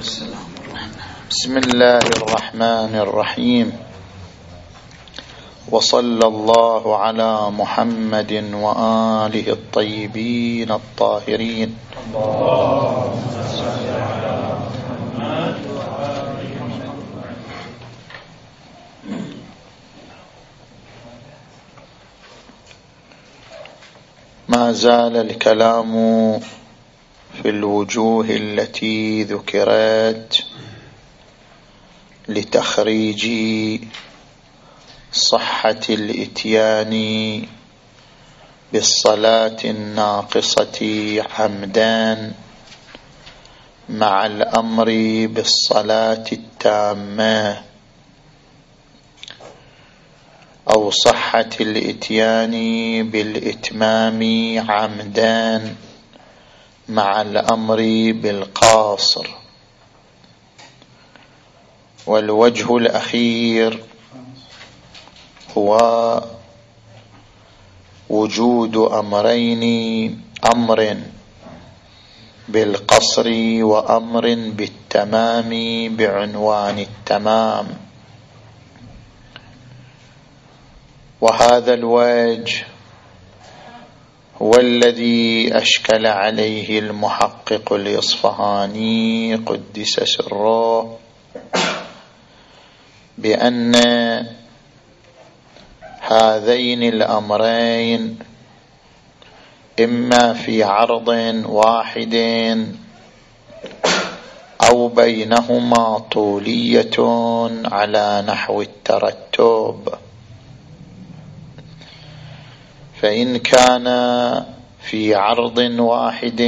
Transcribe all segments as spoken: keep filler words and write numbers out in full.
بسم الله الرحمن الرحيم، وصلى الله على محمد وآله الطيبين الطاهرين. ما زال الكلام في الوجوه التي ذكرت لتخريج صحة الإتيان بالصلاة الناقصة عمدا مع الأمر بالصلاة التامة، أو صحة الإتيان بالإتمام عمدا مع الأمر بالقاصر. والوجه الأخير هو وجود أمرين، أمر بالقصر وأمر بالتمام بعنوان التمام. وهذا الوجه هو الذي أشكل عليه المحقق الإصفهاني قدس سره، بأن هذين الأمرين إما في عرض واحد أو بينهما طولية على نحو الترتب. فإن كان في عرض واحد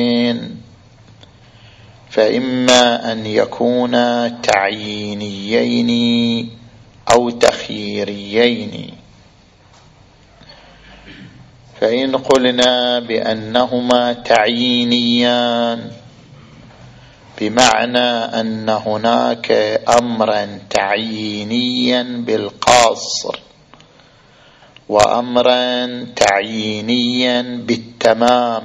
فإما أن يكون تعيينيين أو تخييريين. فإن قلنا بأنهما تعيينيان بمعنى أن هناك أمرا تعيينيا بالقصر وأمرا تعيينيا بالتمام،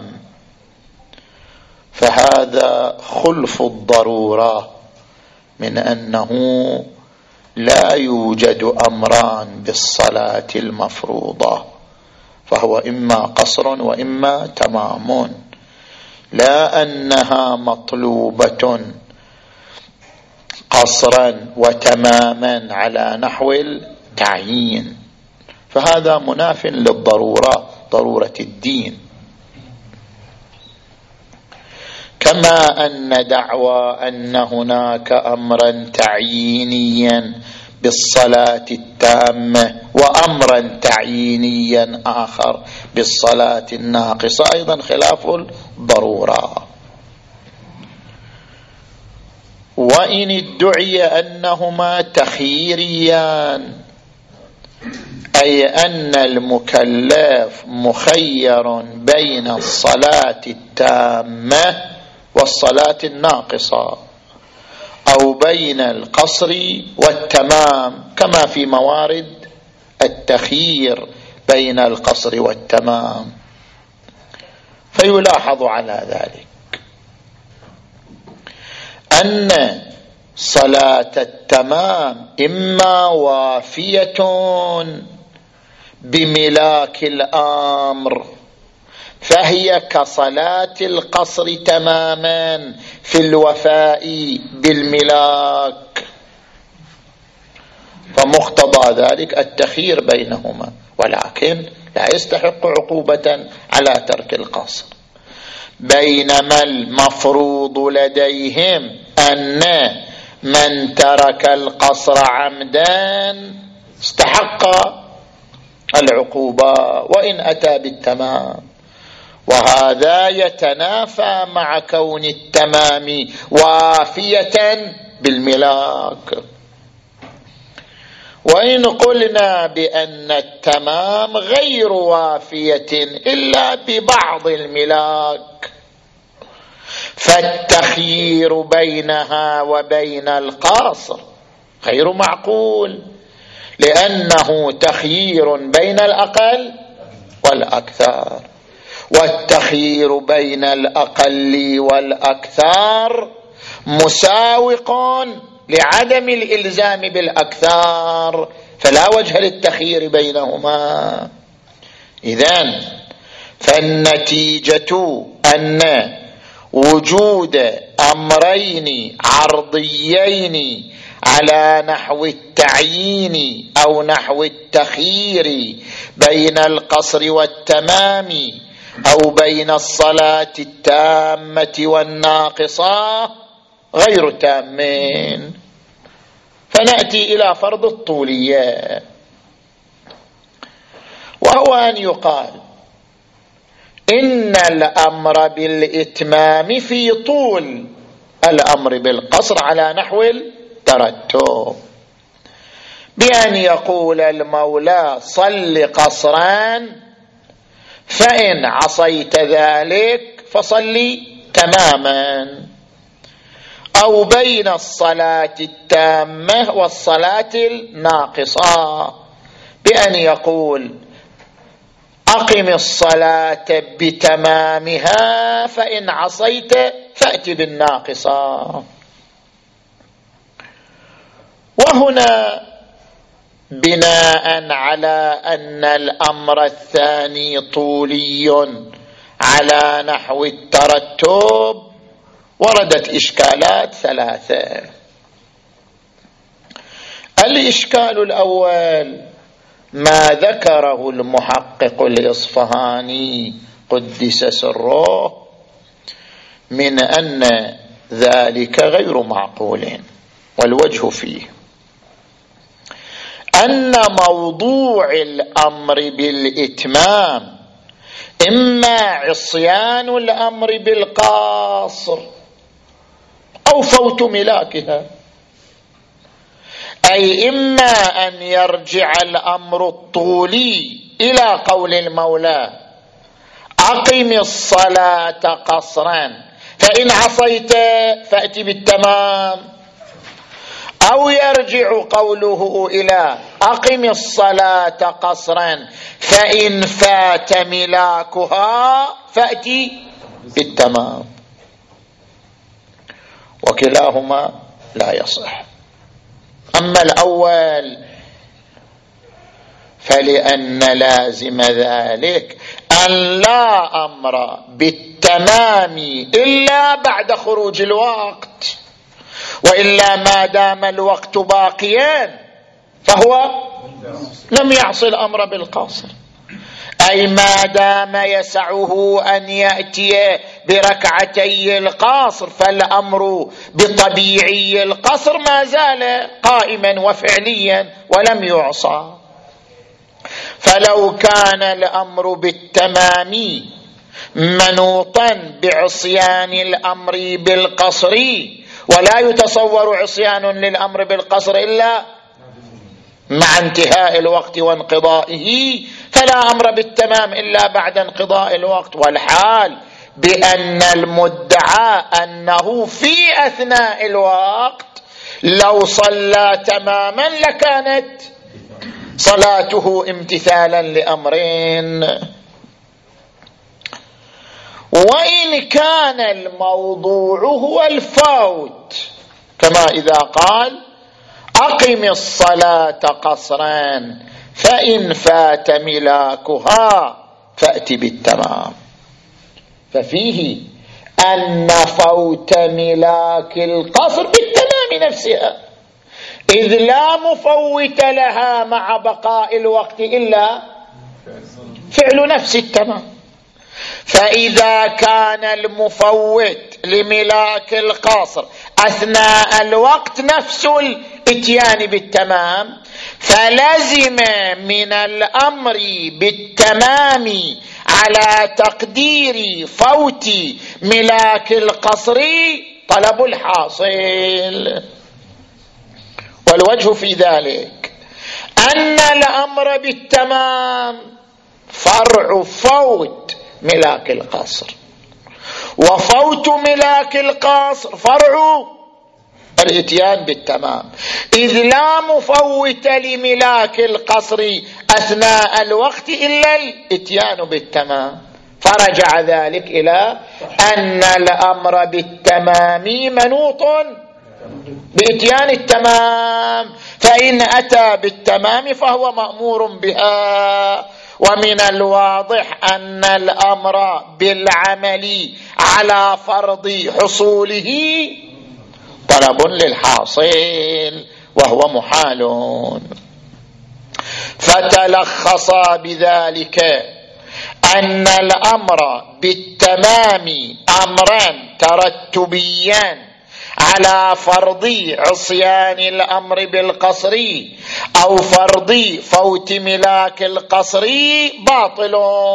فهذا خلف الضرورة من أنه لا يوجد أمران بالصلاة المفروضة، فهو إما قصر وإما تمام، لا أنها مطلوبة قصرا وتماما على نحو التعيين، فهذا مناف للضرورة، ضرورة الدين. كما أن دعوى أن هناك أمرا تعيينيا بالصلاة التامة وأمرا تعيينيا آخر بالصلاة الناقصة أيضا خلاف الضرورة. وإن ادعي أنهما تخييريان، أي أن المكلف مخير بين الصلاة التامة والصلاة الناقصة، أو بين القصر والتمام، كما في موارد التخيير بين القصر والتمام. فيلاحظ على ذلك أن صلاة التمام إما وافية بملاك الأمر فهي كصلاة القصر تماما في الوفاء بالملاك، فمقتضى ذلك التخيير بينهما، ولكن لا يستحق عقوبة على ترك القصر. بينما المفروض لديهم أن من ترك القصر عمدا استحق العقوبة وإن أتى بالتمام، وهذا يتنافى مع كون التمام وافية بالملاك. وإن قلنا بأن التمام غير وافية إلا ببعض الملاك، فالتخيير بينها وبين القاصر غير معقول، لأنه تخيير بين الأقل والأكثر، والتخيير بين الأقل والأكثر مساوق لعدم الإلزام بالأكثر، فلا وجه للتخيير بينهما. إذن فالنتيجة أن وجود أمرين عرضيين على نحو التعيين أو نحو التخيير بين القصر والتمام أو بين الصلاة التامة والناقصة غير تامين. فنأتي إلى فرض الطولية، وهو أن يقال إن الأمر بالإتمام في طول الأمر بالقصر على نحو الترتب، بأن يقول المولى صل قصرا، فإن عصيت ذلك فصلي تماما، أو بين الصلاة التامة والصلاة الناقصة بأن يقول أقم الصلاة بتمامها، فإن عصيت فأت بالناقصة. وهنا بناء على أن الأمر الثاني طولي على نحو الترتب وردت إشكالات ثلاثة. الإشكال الأول ما ذكره المحقق الإصفهاني قدس سره من أن ذلك غير معقول، والوجه فيه أن موضوع الأمر بالإتمام إما عصيان الأمر بالقاصر أو فوت ملاكها، أي إما أن يرجع الأمر الطولي إلى قول المولى أقم الصلاة قصرا، فإن عصيت فأت بالتمام، أو يرجع قوله إلى أقم الصلاة قصرا فإن فات ملاكها فأتي بالتمام، وكلاهما لا يصح. أما الأول فلأن لازم ذلك أن لا أمر بالتمام إلا بعد خروج الوقت، وإلا ما دام الوقت باقيا فهو لم يعصي الأمر بالقصر، أي ما دام يسعه أن يأتي بركعتي القصر فالأمر بطبيعي القصر ما زال قائما وفعليا ولم يعصى. فلو كان الأمر بالتمام منوطا بعصيان الأمر بالقصر، ولا يتصور عصيان للأمر بالقصر إلا مع انتهاء الوقت وانقضائه، فلا أمر بالتمام إلا بعد انقضاء الوقت، والحال بأن المدعى أنه في أثناء الوقت لو صلى تماما لكانت صلاته امتثالا لأمرين. وإن كان الموضوع هو الفوت، كما إذا قال أقم الصلاة قصرا فإن فات ملاكها فأت بالتمام، ففيه أن فوت ملاك القصر بالتمام نفسها، إذ لا مفوت لها مع بقاء الوقت إلا فعل نفس التمام. فإذا كان المفوت لملاك القصر أثناء الوقت نفس الاتيان بالتمام، فلزم من الأمر بالتمام على تقدير فوت ملاك القصر طلب الحاصل. والوجه في ذلك أن الأمر بالتمام فرع فوت ملاك القصر، وفوت ملاك القصر فرع الاتيان بالتمام، إذ لا مفوت لملاك القصر أثناء الوقت إلا الاتيان بالتمام، فرجع ذلك إلى أن الأمر بالتمام منوط بإتيان التمام، فإن أتى بالتمام فهو مأمور بها. ومن الواضح أن الأمر بالعمل على فرض حصوله طلب للحاصل وهو محال، فتلخص بذلك أن الأمر بالتمام أمرا ترتبيا على فرض عصيان الأمر بالقصر أو فرض فوت ملاك القصر باطل،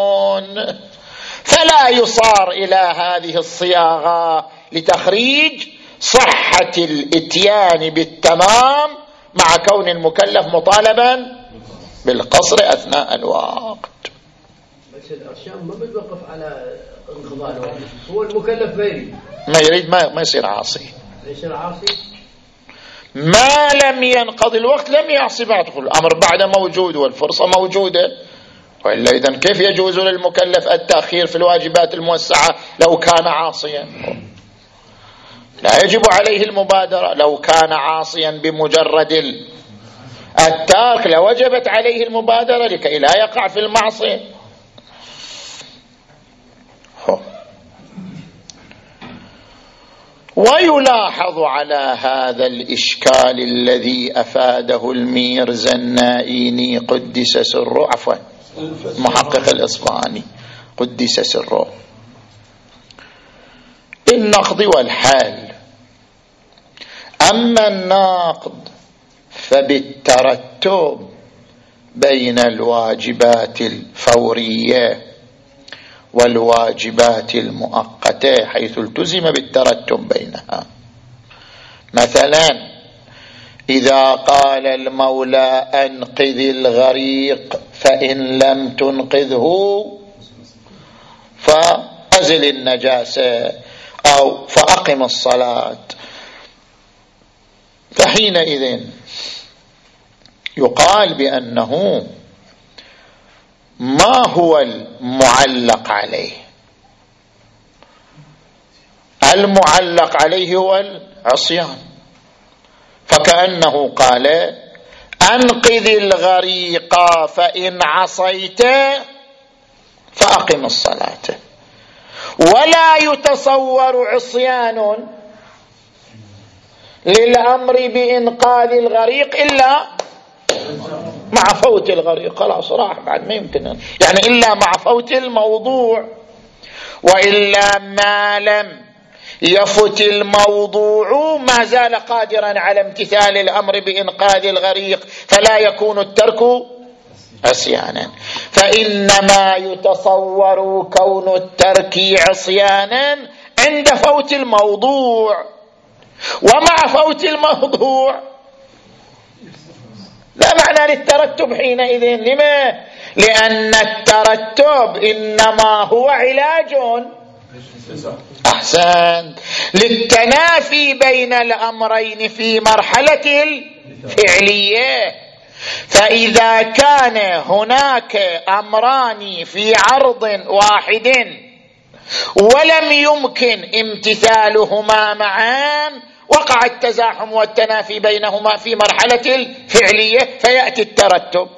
فلا يصار إلى هذه الصياغة لتخريج صحة الإتيان بالتمام مع كون المكلف مطالبا بالقصر أثناء الوقت. بس الأرشام ما بتوقف على انقضاء الوقت، هو المكلف ما يريد ما يريد ما, ما يصير عاصي. يصير عاصي ما لم ينقضي الوقت لم يعصي بعد، الأمر بعد موجود والفرصة موجودة، وإلا إذن كيف يجوز للمكلف التأخير في الواجبات الموسعة لو كان عاصيا؟ لا يجب عليه المبادرة. لو كان عاصيا بمجرد الترك لوجبت عليه المبادرة لكي لا يقع في المعصية. ويلاحظ على هذا الإشكال الذي أفاده الميرزا النائيني قدس سره، عفوا محقق الإصفهاني قدس سره، بالنقض والحال. أما الناقض فبالترتب بين الواجبات الفورية والواجبات المؤقتة، حيث التزم بالترتب بينها. مثلا إذا قال المولى أنقذ الغريق فإن لم تنقذه فأزل النجاسة أو فأقم الصلاة، فحينئذ يقال بأنه ما هو المعلق عليه؟ المعلق عليه هو العصيان، فكأنه قال أنقذ الغريق فإن عصيت فأقم الصلاة، ولا يتصور عصيان للأمر بإنقاذ الغريق إلا مع فوت الغريق. خلاص راح بعد ما يمكن، يعني إلا مع فوت الموضوع، وإلا ما لم يفت الموضوع ما زال قادرا على امتثال الأمر بإنقاذ الغريق، فلا يكون الترك عصيانا. فإنما يتصور كون الترك عصيانا عند فوت الموضوع، ومع فوت الموضوع لا معنى للترتب حينئذ. لما؟ لأن الترتب إنما هو علاج أحسن للتنافي بين الأمرين في مرحلة الفعلية. فإذا كان هناك أمران في عرض واحد ولم يمكن امتثالهما معا وقع التزاحم والتنافي بينهما في مرحلة الفعلية، فيأتي الترتب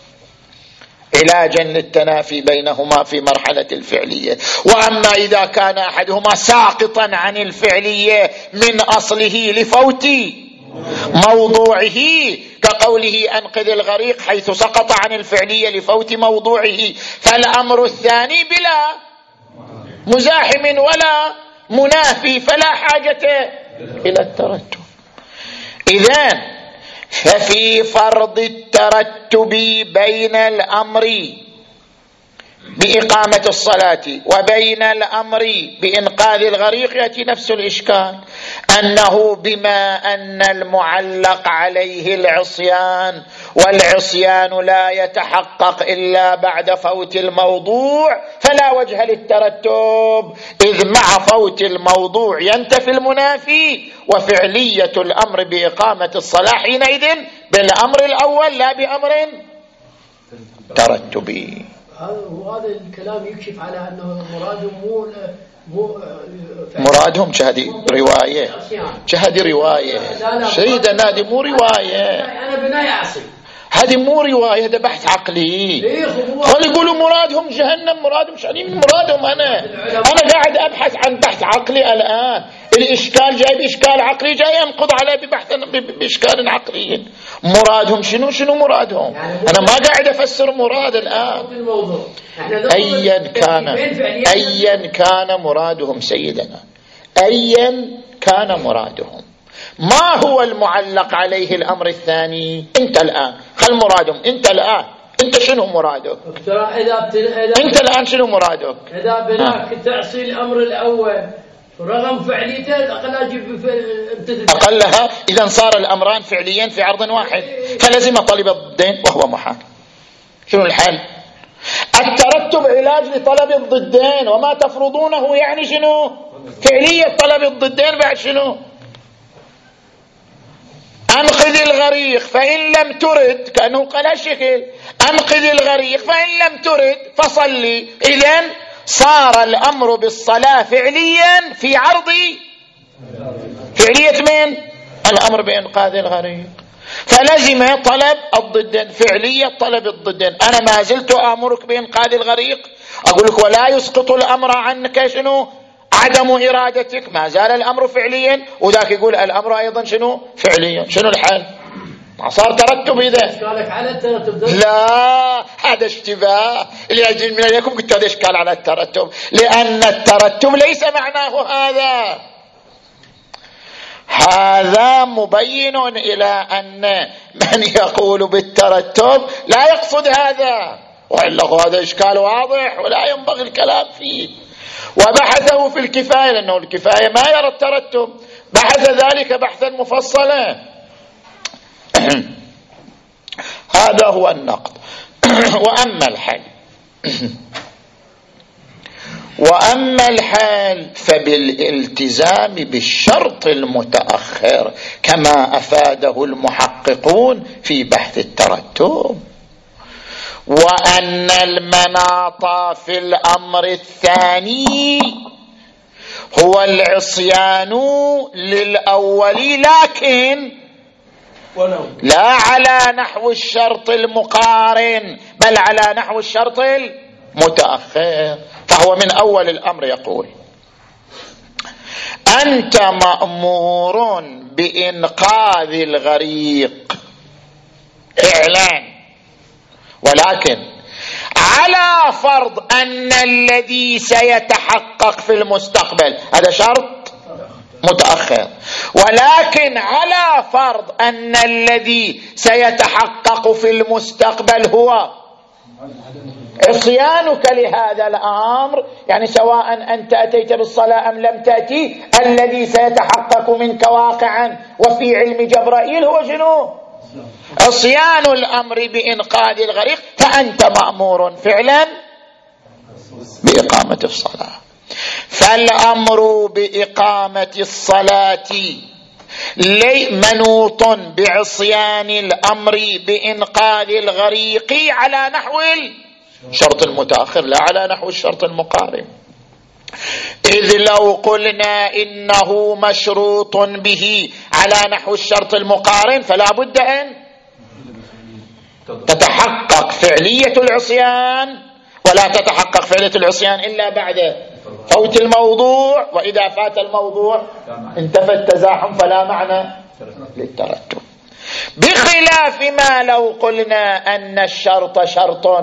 علاجا للتنافي بينهما في مرحلة الفعلية. وأما إذا كان أحدهما ساقطا عن الفعلية من أصله لفوت موضوعه، كقوله أنقذ الغريق حيث سقط عن الفعلية لفوت موضوعه، فالأمر الثاني بلا مزاحم ولا منافي، فلا حاجة إلى الترتب. إذن ففي فرض الترتب بين الأمر بإقامة الصلاة وبين الأمر بإنقاذ الغريق يأتي نفس الإشكال، أنه بما أن المعلق عليه العصيان، والعصيان لا يتحقق إلا بعد فوت الموضوع، فلا وجه للترتب، إذ مع فوت الموضوع ينتفي المنافي، وفعلية الأمر بإقامة الصلاة حينئذ بالأمر الأول لا بأمر ترتبي. وهذا الكلام يكشف على أنه مرادهم مو مو مرادهم شهدي رواية شهدي رواية سيدنا هذه مو رواية أنا بناء عصي هذه مو رواية هذا بحث عقلي خلي يقولوا مرادهم جهنم مرادهم شهدين مرادهم أنا أنا قاعد أبحث عن بحث عقلي الآن الإشكال جاي بإشكال عقلي جاي أنقض عليه ببحث بإشكال عقلي مرادهم شنو شنو مرادهم أنا ما قاعد أفسر مراد الآن أيا كان أيا كان مرادهم سيدنا أيا كان مرادهم ما هو المعلق عليه الأمر الثاني أنت الآن خل مرادهم أنت الآن أنت شنو مرادك أنت الآن شنو مرادك إذا بناك تعصي الأمر الأول رغم فعليته أقل أجيب أقلها إذا صار الأمران فعليا في عرض واحد فلازم طلب الضدين وهو محال شنو الحل الترتب علاج لطلب الضدين وما تفرضونه يعني شنو فعلية طلب الضدين بعد شنو أنقذ الغريق فإن لم ترد كأنه قال شكل أنقذ الغريق فإن لم ترد فصلي إذن صار الأمر بالصلاة فعليا في عرض فعلية من الأمر بإنقاذ الغريق فلزم طلب الضدين فعلية طلب الضدين أنا ما زلت آمرك بإنقاذ الغريق أقول لك ولا يسقط الأمر عنك شنو عدم إرادتك ما زال الأمر فعليا وذاك يقول الأمر أيضا شنو فعليا شنو الحال ما صار ترتب إذا على الترتب لا هذا اشتباه لأجل من عليكم قلت هذا إشكال على الترتب لأن الترتب ليس معناه هذا هذا مبين إلى أن من يقول بالترتب لا يقصد هذا وإلا هذا إشكال واضح ولا ينبغي الكلام فيه وبحثه في الكفاية لأنه الكفاية ما يرى الترتب بحث ذلك بحثا مفصلا هذا هو النقد وأما الحال وأما الحال فبالالتزام بالشرط المتأخر كما أفاده المحققون في بحث الترتب وأن المناط في الأمر الثاني هو العصيان للأول لكن لا على نحو الشرط المقارن بل على نحو الشرط المتأخر فهو من أول الأمر يقول أنت مأمور بإنقاذ الغريق إعلان ولكن على فرض أن الذي سيتحقق في المستقبل هذا شرط متأخر ولكن على فرض أن الذي سيتحقق في المستقبل هو عصيانك لهذا الأمر يعني سواء أنت أتيت بالصلاة أم لم تأتي الذي سيتحقق منك واقعا وفي علم جبرائيل هو شنو عصيان الأمر بإنقاذ الغريق فأنت مأمور فعلا بإقامة الصلاة فالأمر بإقامة الصلاة لي منوط بعصيان الأمر بإنقاذ الغريق على نحو الشرط المتأخر لا على نحو الشرط المقارن إذ لو قلنا إنه مشروط به على نحو الشرط المقارن فلا بد أن تتحقق فعلية العصيان ولا تتحقق فعلية العصيان إلا بعد فوت الموضوع وإذا فات الموضوع انتفى التزاحم فلا معنى للترتب بخلاف ما لو قلنا أن الشرط شرط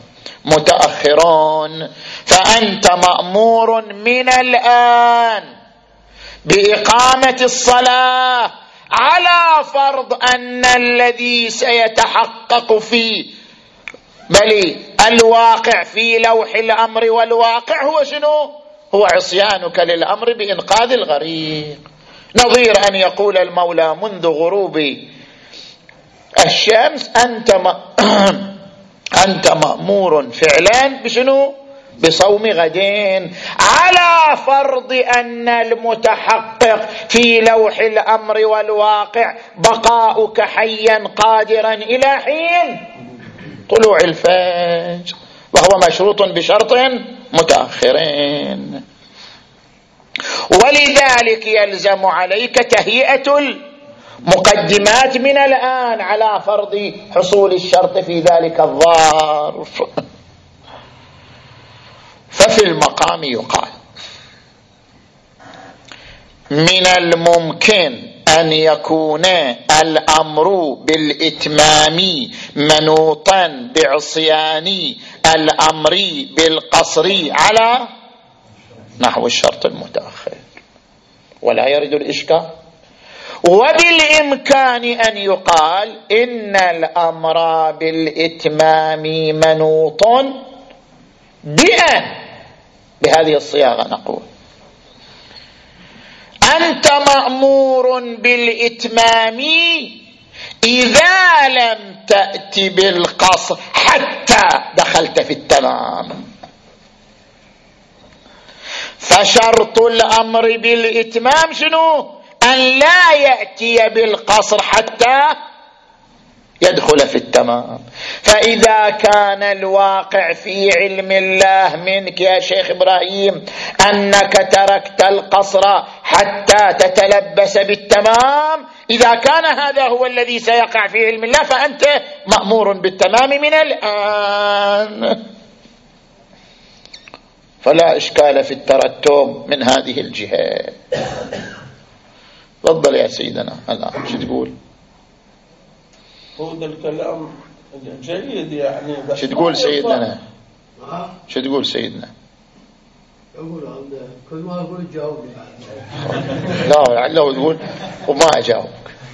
متأخرون فأنت مأمور من الآن بإقامة الصلاة على فرض أن الذي سيتحقق في بل الواقع في لوح الأمر والواقع هو شنو هو عصيانك للأمر بإنقاذ الغريق نظير أن يقول المولى منذ غروب الشمس أنت م... أنت مأمور فعلا بشنو بصوم غدين على فرض أن المتحقق في لوح الأمر والواقع بقاؤك حيا قادرا إلى حين طلوع الفجر وهو مشروط بشرط متأخرين. ولذلك يلزم عليك تهيئة المقدمات من الآن على فرض حصول الشرط في ذلك الظرف. ففي المقام يقال من الممكن أن يكون الأمر بالإتمام منوطا بعصيان الأمر بالقصر على نحو الشرط المتأخر، ولا يرد الإشكال. وبالإمكان أن يقال إن الأمر بالإتمام منوط بأن، بهذه الصياغة نقول أنت مأمور بالإتمام إذا لم تأتي بالقصر حتى دخلت في التمام. فشرط الأمر بالإتمام شنو؟ أن لا يأتي بالقصر حتى يدخل في التمام. فإذا كان الواقع في علم الله منك يا شيخ إبراهيم أنك تركت القصر حتى تتلبس بالتمام، إذا كان هذا هو الذي سيقع في علم الله فأنت مأمور بالتمام من الآن، فلا إشكال في الترتب من هذه الجهة. تفضل يا سيدنا الآن شو تقول؟ هو ده الكلام جيد يعني. شو تقول سيدنا؟ شو تقول سيدنا؟ أقول كل ما أقول جاوبني. لا لعله تقول وما أجاوبك.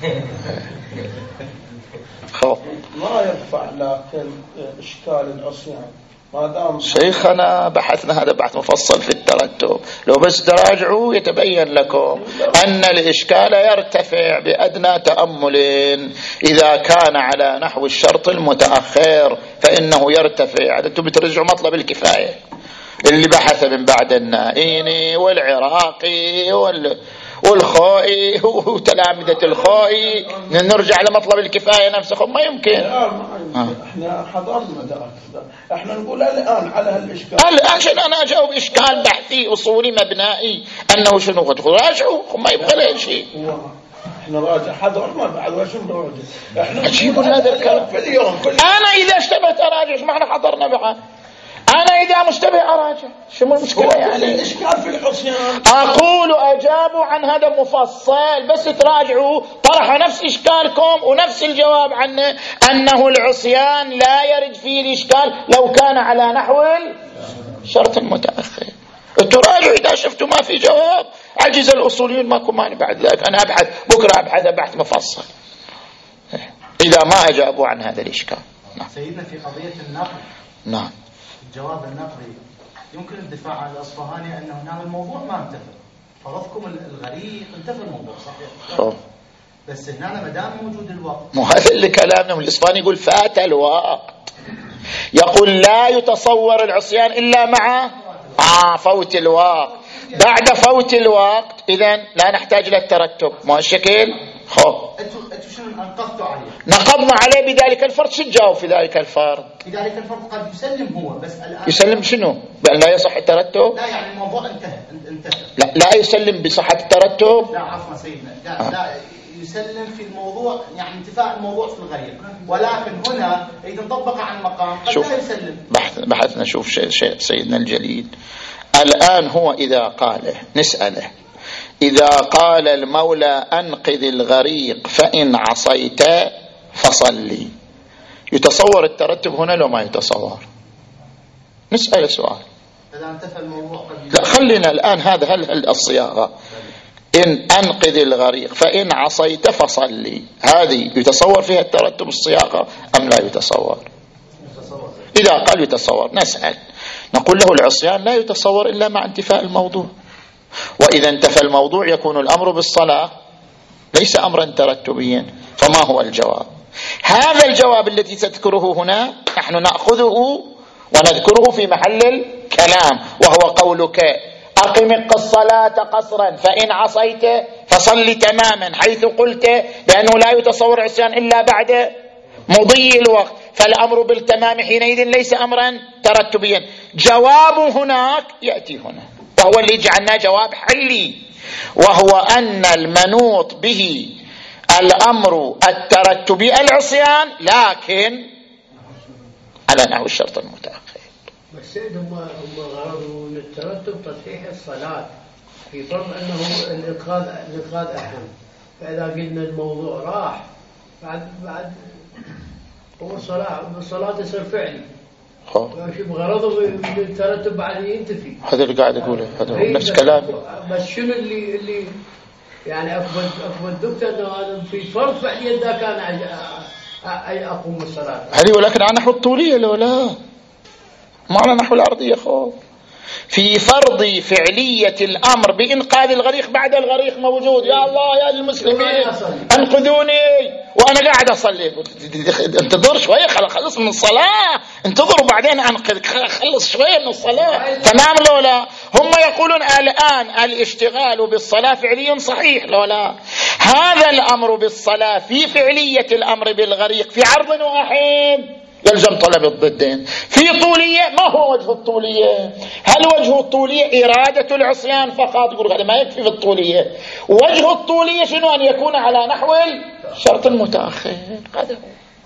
خو ما يدفع لكن إشكال العصيان ما دام شيخنا بحثنا هذا بحث مفصل في الترتب، لو بس تراجعوا يتبين لكم أن الإشكال يرتفع بأدنى تأمل. إذا كان على نحو الشرط المتأخر فإنه يرتفع. أنتم بترجعوا مطلب الكفاية اللي بحث من بعد النائيني والعراقي وال والخوئي وتلامذة الخوئي، نرجع لمطلب الكفاية نفسه ما يمكن. احنا حضرنا ذاك، احنا نقول الآن على هالإشكال الآن عشان أنا أجاوب إشكال بحثي أصولي مبنائي أنه شنو قد راجعوا ما يبغى له شيء. احنا راجع حضرنا بعد وش نراجع احنا أجيب هذا الكلام في اليوم كل... أنا إذا اشتبهت أراجع إيش معنى حضرنا بعد؟ أنا إذا مشتبه أراجع شو المشكلة يعني؟ الإشكال في العصيان. أقول أجابوا عن هذا مفصل بس تراجعوا طرح نفس إشكالكم ونفس الجواب عنه أنه العصيان لا يرد فيه الإشكال لو كان على نحو الشرط المتأخر. تراجعوا إذا شفتوا ما في جواب عجز الأصوليين ماكو مانع بعد ذلك أنا أبحث بكرة أبحث بحث مفصل إذا ما أجابوا عن هذا الإشكال. نعم. سيدنا في قضية النقل نعم الجواب النقلي يمكن الدفاع عن الأصفهاني أنه هنا الموضوع ما انتهى، فرضكم الغريق انتهى الموضوع صحيح. أوه. بس هنا ما دام موجود الوقت. مو هذا اللي كلامنا. الإصفهاني يقول فات الوقت، يقول لا يتصور العصيان إلا مع آه فوت الوقت. بعد فوت الوقت إذن لا نحتاج للترتب. ما الشكل خب أنتوا أنتوا شنو أنقذتوا عليه؟ نقضنا عليه بذلك الفرض. شو تجاوب في ذلك الفرض؟ بذلك الفرض قد يسلم هو بس الآن يسلم شنو؟ بأن لا يصح الترتب؟ لا يعني الموضوع انتهى انتهى. لا لا يسلم بصحة الترتب. لا عفوا سيدنا لا, آه. لا يسلم في الموضوع يعني انتفاء الموضوع في الغريق، ولكن هنا إذا طبق عن مقام قد لا يسلم. بحث بحثنا شوف شيء شيء سيدنا الجليل الآن هو إذا قاله نسأله إذا قال المولى أنقذ الغريق فإن عصيت فصلي، يتصور الترتب هنا لو ما يتصور؟ نسأل سؤال. إذا انتفى الموضوع قد لا خلينا الآن هذا هل, هل الصياغة إن أنقذ الغريق فإن عصيت فصلي هذه يتصور فيها الترتب الصياغة أم لا يتصور؟ إذا قال يتصور نسأل نقول له العصيان لا يتصور إلا مع انتفاء الموضوع، وإذا انتفى الموضوع يكون الأمر بالصلاة ليس أمرا ترتبيا. فما هو الجواب؟ هذا الجواب الذي تذكره هنا نحن نأخذه ونذكره في محل الكلام، وهو قولك أقم الصلاة قصرا فإن عصيت فصل تماما، حيث قلت بأنه لا يتصور عصيان إلا بعد مضي الوقت. فالأمر بالتمام حينئذ ليس أمرا ترتبيا. جواب هناك يأتي هنا وهو اللي جعلنا جواب حلي، وهو أن المنوط به الأمر الترتبي العصيان، لكن على نحو الشرط المتأخر. بس سيد هم هم غرضوا من الترتب تصحيح الصلاة، في فرض أنه الإنقاذ الإنقاذ أهم. فإذا قلنا الموضوع راح بعد بعد هو الصلاة الصلاة تصير فعلي. ماشي بغرضه من الترتب بعد ينتفي. هذا اللي قاعد أقوله، هذا هو نفس كلامي. بس شنو اللي اللي يعني أكبر أكبر الدكتور إنه في فرض فعليا إذا كان أي أقوم الصلاة. هذه ولكن على نحو الطولية لو لا، ما على نحو العرضية. خو في فرض فعلية الأمر بإنقاذ الغريق بعد الغريق موجود. يا الله يا المسلمين انقذوني وأنا قاعد أصلي. انتظر شوية، خلص من الصلاة، انتظروا بعدين أنقذك، خلص شوية من الصلاة. تمام لو لا؟ هم يقولون الآن الاشتغال بالصلاة فعليا صحيح لو لا؟ هذا الأمر بالصلاة في فعلية الأمر بالغريق في عرض واحد يلزم طلب الضدين. في طولية، ما هو وجه الطولية؟ هل وجه الطولية إرادة العصيان فقط؟ يقول هذا ما يكفي في الطولية. وجه الطولية شنو؟ أن يكون على نحو الشرط المتأخر. هذا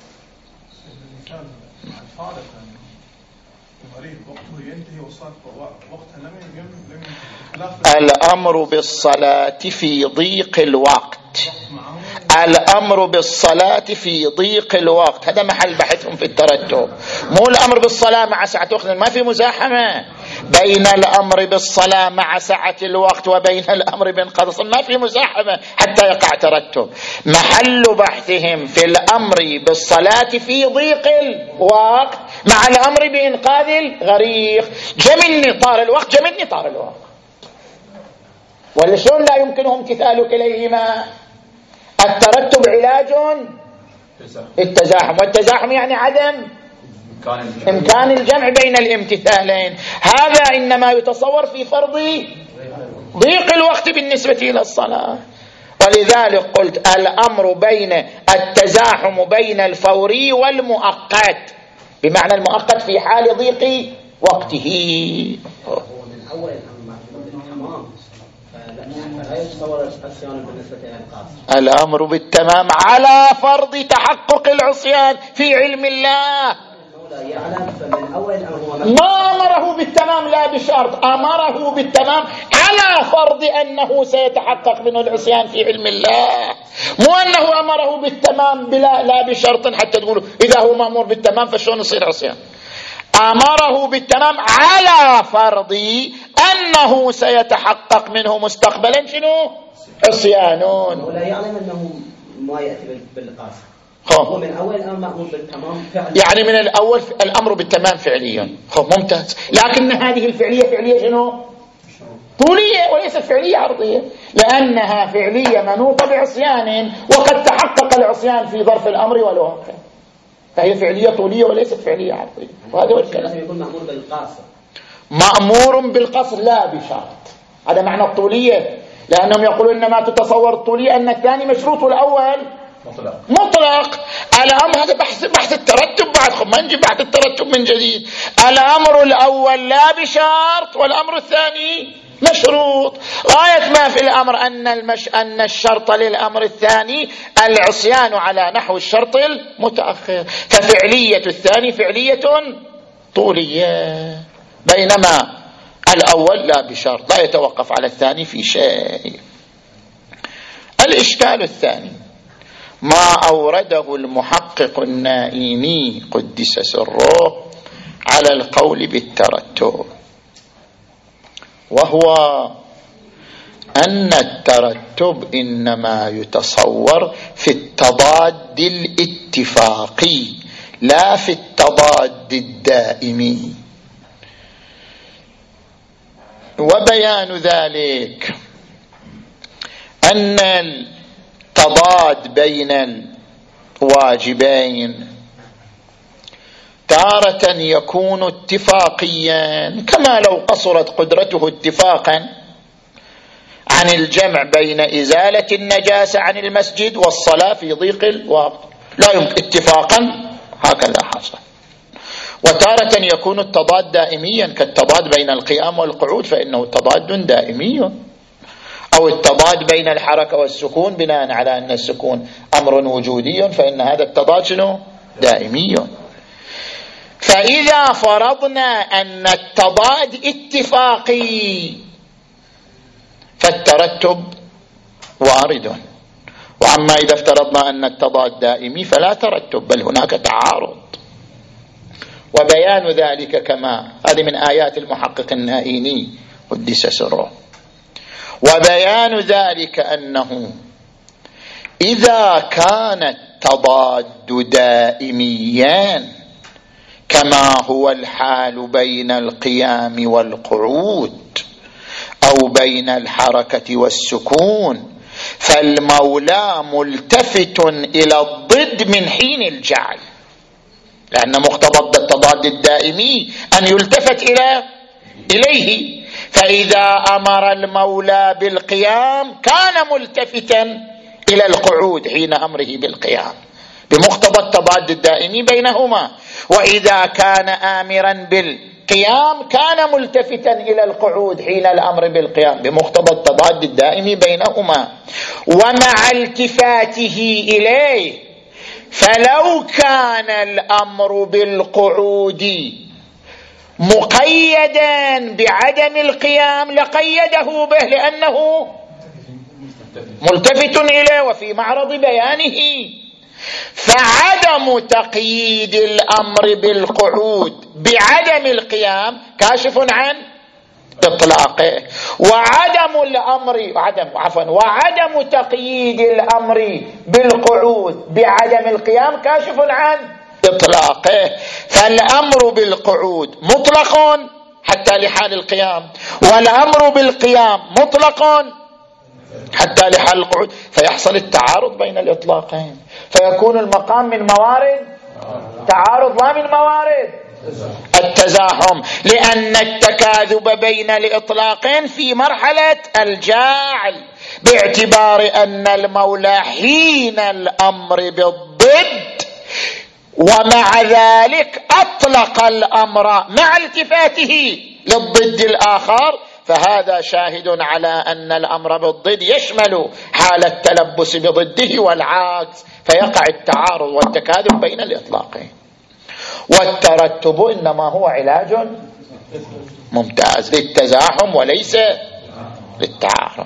الأمر بالصلاة في ضيق الوقت، الأمر بالصلاة في ضيق الوقت هذا محل بحثهم في الترتب. مو الأمر بالصلاة مع سعة وقت، ما في مزاحمة بين الأمر بالصلاة مع سعة الوقت وبين الأمر بإنقاذ، ما في مزاحمة حتى يقع ترتب. محل بحثهم في الأمر بالصلاة في ضيق الوقت مع الأمر بإنقاذ الغريق. جمني طار الوقت، جمني طار الوقت، ولا شلون لا يمكنهم امتثال كليهما؟ الترتب علاج التزاحم، والتزاحم يعني عدم إمكان الجمع بين الامتثالين. هذا إنما يتصور في فرض ضيق الوقت بالنسبة إلى الصلاة. ولذلك قلت الأمر بين التزاحم بين الفوري والمؤقت، بمعنى المؤقت في حال ضيق وقته. الأمر بالتمام على فرض تحقق العصيان في علم الله. ما أمره بالتمام لا بشرط، أمره بالتمام على فرض أنه سيتحقق منه العصيان في علم الله، مو أنه أمره بالتمام بلا لا بشرط حتى تقولوا إذا هو مأمور بالتمام فشون يصير عصيان. أمره بالتمام على فرض أنه سيتحقق منه مستقبلا شنو؟ عصيانون. ولا يعلم أنه ما يأتي بالقاس. هو من أول الأمر مأمور بالتمام فعليا، يعني من الأول الأمر بالتمام فعليا. ممتاز. لكن هذه الفعلية فعلية شنو؟ طولية وليست فعلية عرضية، لأنها فعلية منوطة بعصيان وقد تحقق العصيان في ظرف الأمر والواقع، فهي فعلية طولية وليست فعلية عرضية. وهذا هو الكلام. لازم يكون مأمور بالقاصر. مأمور بالقصر لا بشرط، هذا معنى الطولية، لأنهم يقولون إنما تتصور الطولية أن الثاني مشروط والأول مطلق. مطلق. الأمر هذا بحث بحث الترتب بعد، خب ما نجي بحث الترتب من جديد. الأمر الأول لا بشرط والأمر الثاني مشروط. غاية ما في الأمر أن المش أن الشرط للأمر الثاني العصيان على نحو الشرط المتأخر، ففعلية الثاني فعلية طولية، بينما الأول لا بشرط، لا يتوقف على الثاني في شيء. الإشكال الثاني ما أورده المحقق النائمي قدس سره على القول بالترتب، وهو أن الترتب إنما يتصور في التضاد الاتفاقي لا في التضاد الدائمي. وبيان ذلك أن التضاد بين الواجبين تارة يكون اتفاقيا، كما لو قصرت قدرته اتفاقا عن الجمع بين إزالة النجاسة عن المسجد والصلاة في ضيق الوقت، لا يمكن اتفاقا هكذا حصل. وتارة يكون التضاد دائميا كالتضاد بين القيام والقعود فإنه تضاد دائمي، أو التضاد بين الحركة والسكون بناء على أن السكون أمر وجودي فإن هذا التضاد شنو؟ دائمي. فإذا فرضنا أن التضاد اتفاقي فالترتب وارد، وأما إذا افترضنا أن التضاد دائمي فلا ترتب بل هناك تعارض. وبيان ذلك كما هذه من آيات المحقق النائيني قدس سره، وبيان ذلك أنه إذا كان التضاد دائميا كما هو الحال بين القيام والقعود أو بين الحركة والسكون فالمولى ملتفت إلى الضد من حين الجعل، لأن مقتضى التضاد الدائمي أن يلتفت إلى إليه. فإذا أمر المولى بالقيام كان ملتفتا إلى القعود حين أمره بالقيام بمقتضى التضاد الدائمي بينهما، وإذا كان آمرا بالقيام كان ملتفتا إلى القعود حين الأمر بالقيام بمقتضى التضاد الدائمي بينهما. ومع التفاته إليه فلو كان الأمر بالقعود مقيدا بعدم القيام لقيده به لأنه ملتفت إليه وفي معرض بيانه. فعدم تقييد الأمر بالقعود بعدم القيام كاشف عن إطلاقه، وعدم الأمر وعدم عفوا وعدم تقييد الأمر بالقعود بعدم القيام كاشف عن إطلاقه. فالأمر بالقعود مطلق حتى لحال القيام، والأمر بالقيام مطلق حتى لحال القعود، فيحصل التعارض بين الإطلاقين، فيكون المقام من موارد تعارض لا من موارد التزاحم، لأن التكاذب بين الإطلاقين في مرحلة الجاعل باعتبار أن المولى حين الأمر بالضد ومع ذلك أطلق الأمر مع التفاته للضد الآخر، فهذا شاهد على أن الأمر بالضد يشمل حال التلبس بضده والعكس، فيقع التعارض والتكاذب بين الإطلاقين. والترتب إنما هو علاج ممتاز للتزاحم وليس للتعارض.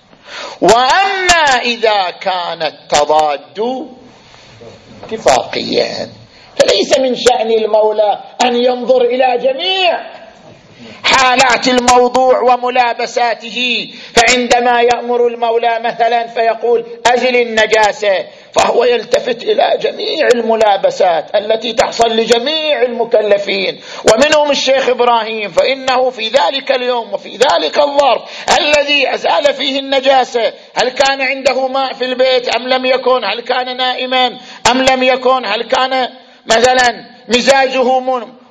وأما إذا كان التضاد اتفاقيا فليس من شأن المولى أن ينظر إلى جميع حالات الموضوع وملابساته، فعندما يأمر المولى مثلا فيقول أزل النجاسة فهو يلتفت إلى جميع الملابسات التي تحصل لجميع المكلفين ومنهم الشيخ إبراهيم، فإنه في ذلك اليوم وفي ذلك الظرف الذي أزال فيه النجاسة هل كان عنده ماء في البيت أم لم يكن، هل كان نائما أم لم يكن، هل كان مثلا مزاجه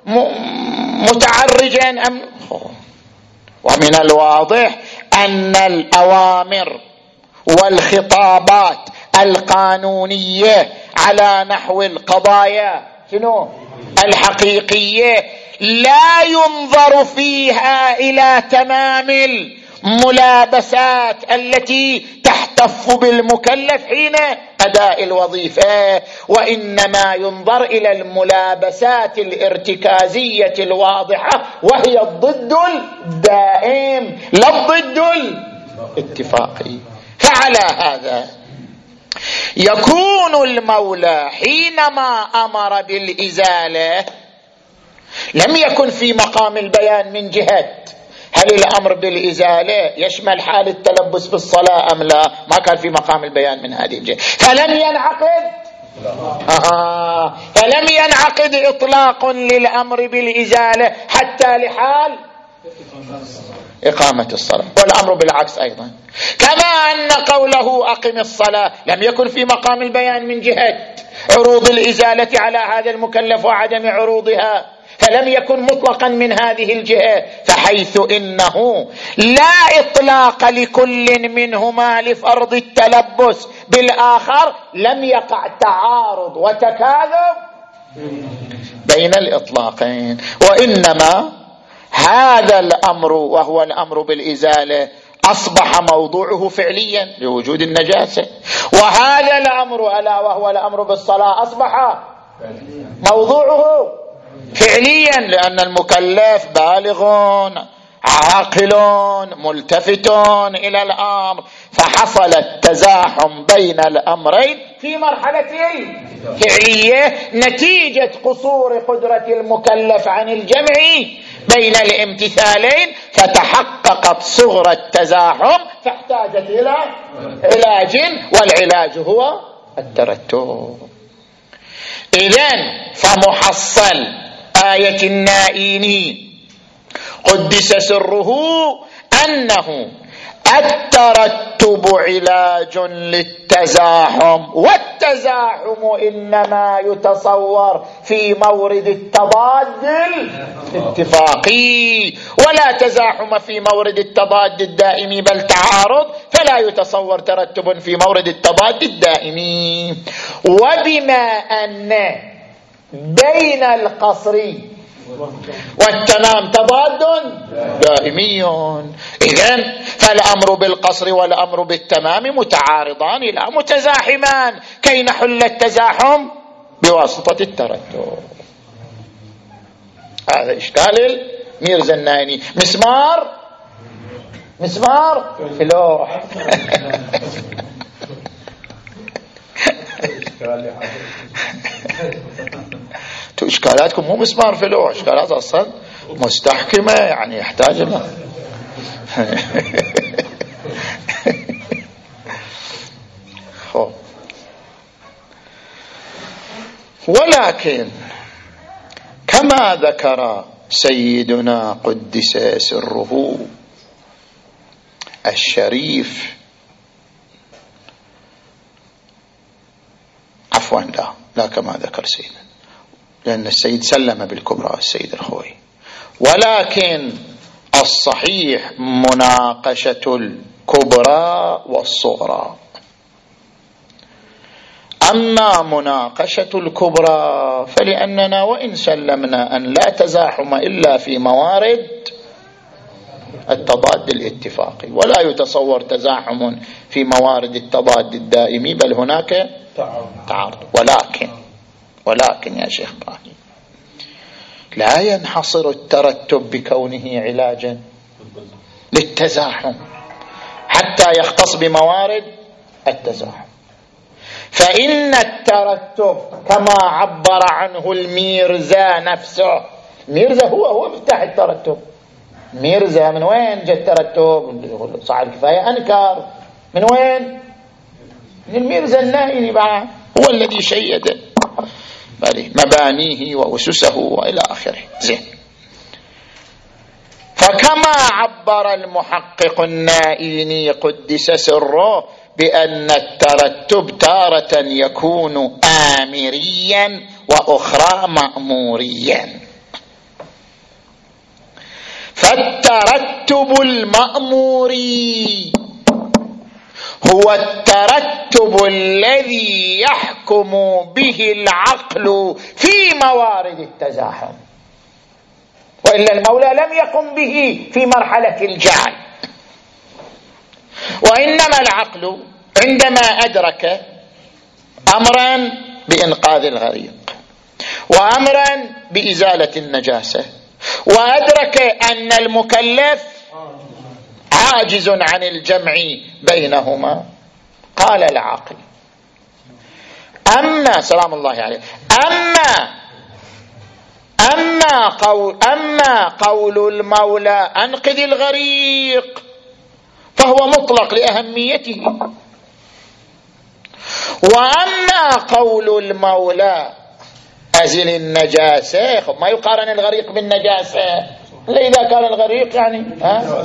متعرجا أم. ومن الواضح أن الأوامر والخطابات القانونية على نحو القضايا شنو الحقيقية لا ينظر فيها إلى تمام الملابسات التي تحتف بالمكلف حين أداء الوظيفة، وإنما ينظر إلى الملابسات الارتكازية الواضحة وهي الضد الدائم لا الضد الاتفاقي. فعلى هذا يكون المولى حينما أمر بالإزالة لم يكن في مقام البيان من جهة هل الأمر بالإزالة يشمل حال التلبس بالصلاة أم لا، ما كان في مقام البيان من هذه الجهة، فلم ينعقد آه فلم ينعقد إطلاق للأمر بالإزالة حتى لحال إقامة الصلاة، والأمر بالعكس أيضا. كما أن قوله أقم الصلاة لم يكن في مقام البيان من جهة عروض الإزالة على هذا المكلف وعدم عروضها، فلم يكن مطلقا من هذه الجهة، فحيث إنه لا إطلاق لكل منهما لفرض التلبس بالآخر لم يقع تعارض وتكاذب بين الإطلاقين. وإنما هذا الأمر وهو الأمر بالإزالة أصبح موضوعه فعليا لوجود النجاسة، وهذا الأمر ألا وهو الأمر بالصلاة أصبح موضوعه فعليا لأن المكلف بالغ عاقل ملتفت إلى الأمر، فحصل التزاحم بين الأمرين في مرحلة فعلية نتيجة قصور قدرة المكلف عن الجمع بين الامتثالين، فتحققت صغر التزاحم فاحتاجت إلى علاج، والعلاج هو الترتب. إذن فمحصل آية النائين قدس سره أنه الترتب علاج للتزاحم، والتزاحم إنما يتصور في مورد التضاد الاتفاقي، ولا تزاحم في مورد التضاد الدائمي بل تعارض، فلا يتصور ترتب في مورد التضاد الدائمي. وبما أن بين القصر والتمام تضاد دائمي، إذن فالأمر بالقصر والأمر بالتمام متعارضان لا متزاحمان، كي نحل التزاحم بواسطة الترتب. هذا إشكال الميرزا النائني. مسمار مسمار في لوح تو إشكالاتكم مو مسمار في لوح، إشكالات أصلا مستحكمة، يعني يحتاج لها ولكن كما ذكر سيدنا قدس سره الشريف، عفوا لا لا كما ذكر سيدنا، لأن السيد سلم بالكبرى السيد الخوي، ولكن الصحيح مناقشة الكبرى والصغرى. أما مناقشة الكبرى فلأننا وإن سلمنا أن لا تزاحم إلا في موارد التضاد الاتفاقي، ولا يتصور تزاحم في موارد التضاد الدائمي، بل هناك تعارض. ولكن ولكن يا شيخ إبراهيم لا ينحصر الترتب بكونه علاجا للتزاحم حتى يختص بموارد التزاحم، فإن الترتب كما عبر عنه الميرزا نفسه، ميرزا هو هو مفتاح الترتب. ميرزا من وين جاء الترتب؟ صاحب الكفاية أنكر، من وين؟ من الميرزا النائني بعد، هو الذي شيد مبانيه وأسسه وإلى آخره. زين. فكما عبر المحقق النائيني قدس سره بأن الترتب تارة يكون آمريا وأخرى مأموريا، فالترتب المأموري هو الترتب الذي يحكم به العقل في موارد التزاحم، وإلا المولى لم يقم به في مرحلة الجعل. وإنما العقل عندما أدرك أمرا بإنقاذ الغريق، وأمرا بإزالة النجاسة، وأدرك أن المكلف عاجز عن الجمع بينهما، قال العاقل أما سلام الله عليه أما أما قول, أما قول المولى أنقذ الغريق فهو مطلق لأهميته، وأما قول المولى أزل النجاسة ما يقارن الغريق بالنجاسة إلا إذا كان الغريق يعني ها؟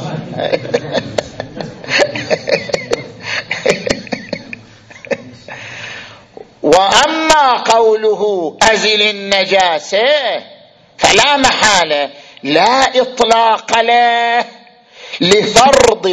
وأما قوله أزل النجاسة فلا محالة لا إطلاق له لفرض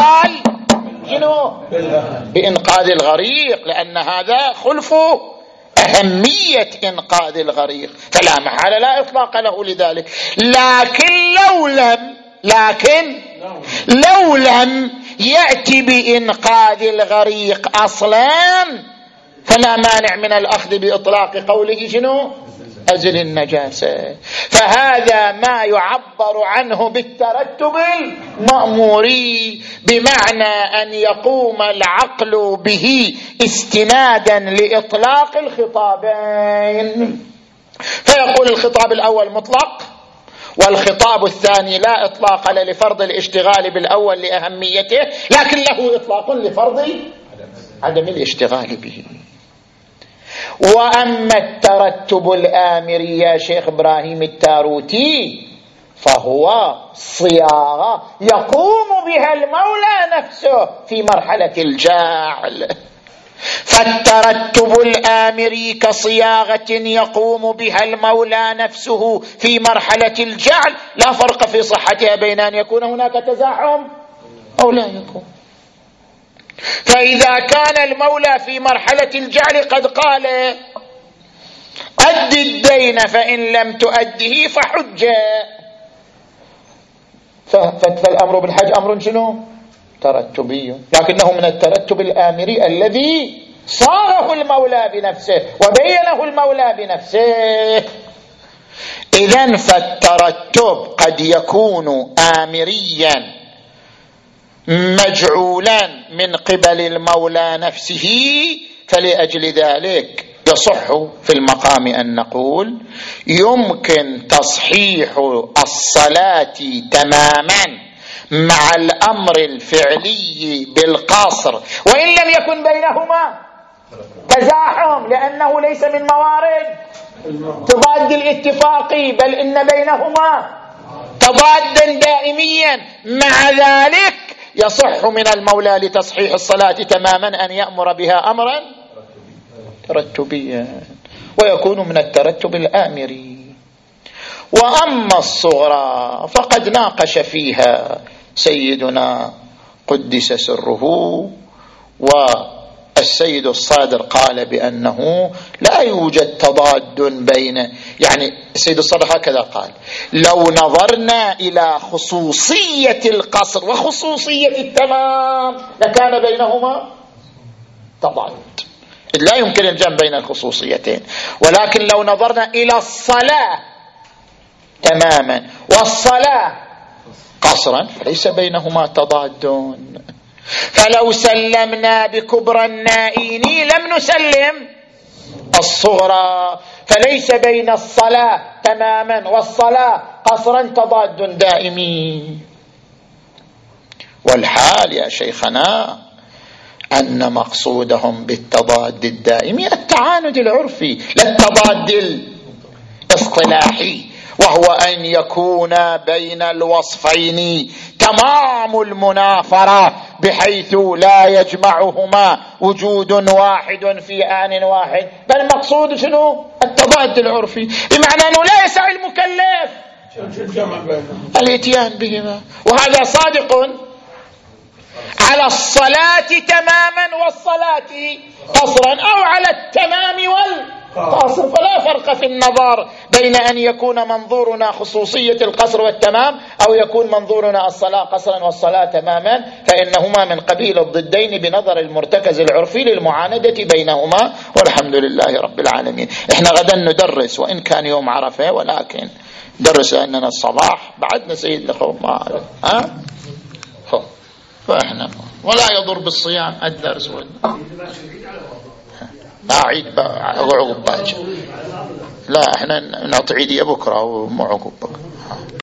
الاشتغال بإنقاذ الغريق، لأن هذا خلف أهمية إنقاذ الغريق، فلا محالة لا إطلاق له لذلك. لكن لو لم لكن لو لم يأتي بإنقاذ الغريق أصلا فلا مانع من الأخذ بإطلاق قوله شنو؟ أزل النجاسة. فهذا ما يعبر عنه بالترتب المأموري، بمعنى أن يقوم العقل به استنادا لإطلاق الخطابين، فيقول الخطاب الأول مطلق والخطاب الثاني لا إطلاق له لفرض الاشتغال بالأول لأهميته، لكن له إطلاق لفرض عدم الاشتغال به. وأما الترتب الآمري يا شيخ إبراهيم التاروتي فهو صياغة يقوم بها المولى نفسه في مرحلة الجعل. فالترتب الآمري كصياغة يقوم بها المولى نفسه في مرحلة الجعل لا فرق في صحتها بين أن يكون هناك تزاحم أو لا يكون. فإذا كان المولى في مرحلة الجعل قد قال أد الدين فإن لم تؤده فحج، فالأمر بالحج أمر شنو؟ ترتبي، لكنه من الترتب الآمري الذي صاغه المولى بنفسه وبينه المولى بنفسه. إذن فالترتب قد يكون آمريا مجعولا من قبل المولى نفسه، فلأجل ذلك يصح في المقام أن نقول يمكن تصحيح الصلاة تماما مع الأمر الفعلي بالقصر وإن لم يكن بينهما تزاحم، لأنه ليس من موارد تضاد الاتفاق، بل إن بينهما تضادا دائميا. مع ذلك يصح من المولى لتصحيح الصلاة تماما أن يأمر بها أمرا ترتبيا ويكون من الترتب الآمري. وأما الصغرى فقد ناقش فيها سيدنا قدس سره، والسيد الصادر قال بأنه لا يوجد تضاد بين، يعني السيد الصادر هكذا قال: لو نظرنا إلى خصوصية القصر وخصوصية التمام لكان بينهما تضاد، لا يمكن الجمع بين الخصوصيتين. ولكن لو نظرنا إلى الصلاة تماما والصلاة قصرا فليس بينهما تضاد. فلو سلمنا بكبرى النائين لم نسلم الصغرى، فليس بين الصلاة تماما والصلاة قصرا تضاد دائمي. والحال يا شيخنا أن مقصودهم بالتضاد الدائمي التعاند العرفي لا التضاد الاصطلاحي، وهو أن يكون بين الوصفين تمام المنافرة بحيث لا يجمعهما وجود واحد في آن واحد، بل المقصود شنو؟ التضاد العرفي، بمعنى أنه لا يسع المكلف الاتيان بهما. وهذا صادق على الصلاة تماما والصلاة قصرا، أو على التمام والقصر، فلا فرق في النظر بين أن يكون منظورنا خصوصية القصر والتمام أو يكون منظورنا الصلاة قصرا والصلاة تماما، فإنهما من قبيل الضدين بنظر المرتكز العرفي للمعاندة بينهما. والحمد لله رب العالمين. احنا غدا ندرس وإن كان يوم عرفة، ولكن درس أننا الصباح بعدنا سيد لخوف ما ها خو فإحنا ولا يضر بالصيام الدرس ولا أعيد عقب باجر، لا احنا نعطي عيدية بكرة ومو عقب بكرة.